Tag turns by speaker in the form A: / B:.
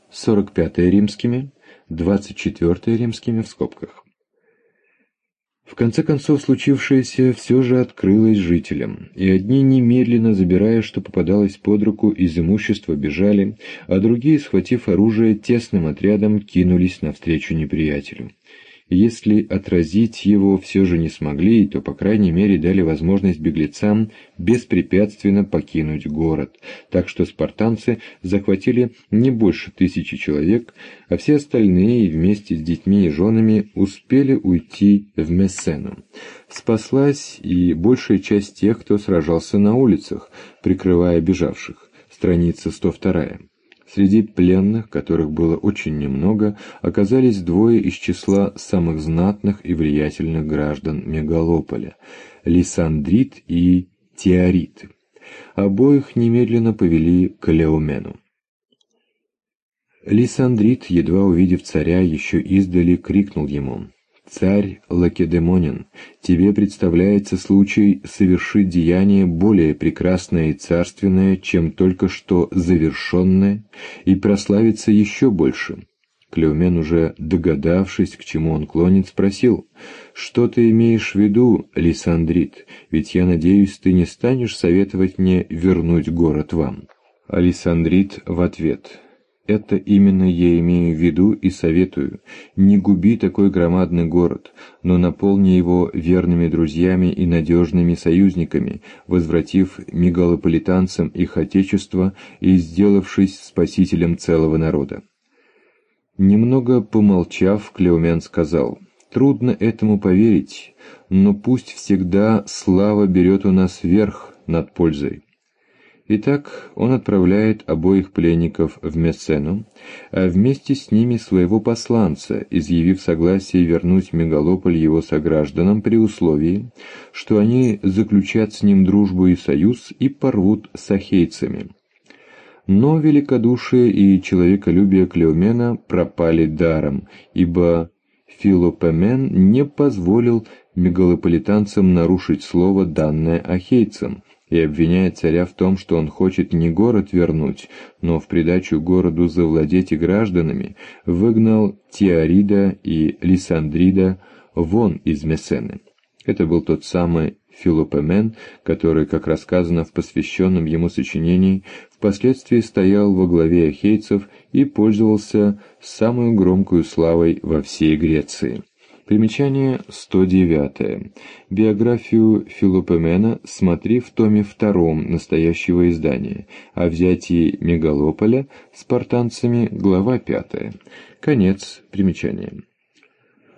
A: 45 римскими, 24 римскими в скобках. В конце концов, случившееся все же открылось жителям, и одни немедленно, забирая, что попадалось под руку, из имущества бежали, а другие, схватив оружие, тесным отрядом кинулись навстречу неприятелю. Если отразить его все же не смогли, то, по крайней мере, дали возможность беглецам беспрепятственно покинуть город, так что спартанцы захватили не больше 1000 человек, а все остальные вместе с детьми и женами успели уйти в Мессену. Спаслась и большая часть тех, кто сражался на улицах, прикрывая бежавших. Страница 102. Среди пленных, которых было очень немного, оказались двое из числа самых знатных и влиятельных граждан Мегалополя – Лисандрит и Теорит. Обоих немедленно повели к Клеомену. Лисандрит, едва увидев царя, еще издали крикнул ему: «Царь Лакедемонин, тебе представляется случай совершить деяние более прекрасное и царственное, чем только что завершенное, и прославиться еще больше». Клеомен, уже догадавшись, к чему он клонит, спросил: «Что ты имеешь в виду, Лисандрит? Ведь я надеюсь, ты не станешь советовать мне вернуть город вам». А Лисандрит в ответ: «Это именно я имею в виду и советую. Не губи такой громадный город, но наполни его верными друзьями и надежными союзниками, возвратив мегалополитанцам их отечество и сделавшись спасителем целого народа». Немного помолчав, Клеомен сказал: «Трудно этому поверить, но пусть всегда слава берет у нас верх над пользой». Итак, он отправляет обоих пленников в Мессену, а вместе с ними своего посланца, изъявив согласие вернуть Мегалополь его согражданам при условии, что они заключат с ним дружбу и союз и порвут с ахейцами. Но великодушие и человеколюбие Клеомена пропали даром, ибо Филопомен не позволил мегалополитанцам нарушить слово, данное ахейцам, и обвиняет царя в том, что он хочет не город вернуть, но в придачу городу завладеть и гражданами, выгнал Теорида и Лисандрида вон из Мессены. Это был тот самый Филопомен, который, как рассказано в посвященном ему сочинении, впоследствии стоял во главе ахейцев и пользовался самой громкой славой во всей Греции. Примечание 109. Биографию Филопомена смотри в томе 2 настоящего издания. О взятии Мегалополя спартанцами, глава 5. Конец примечания.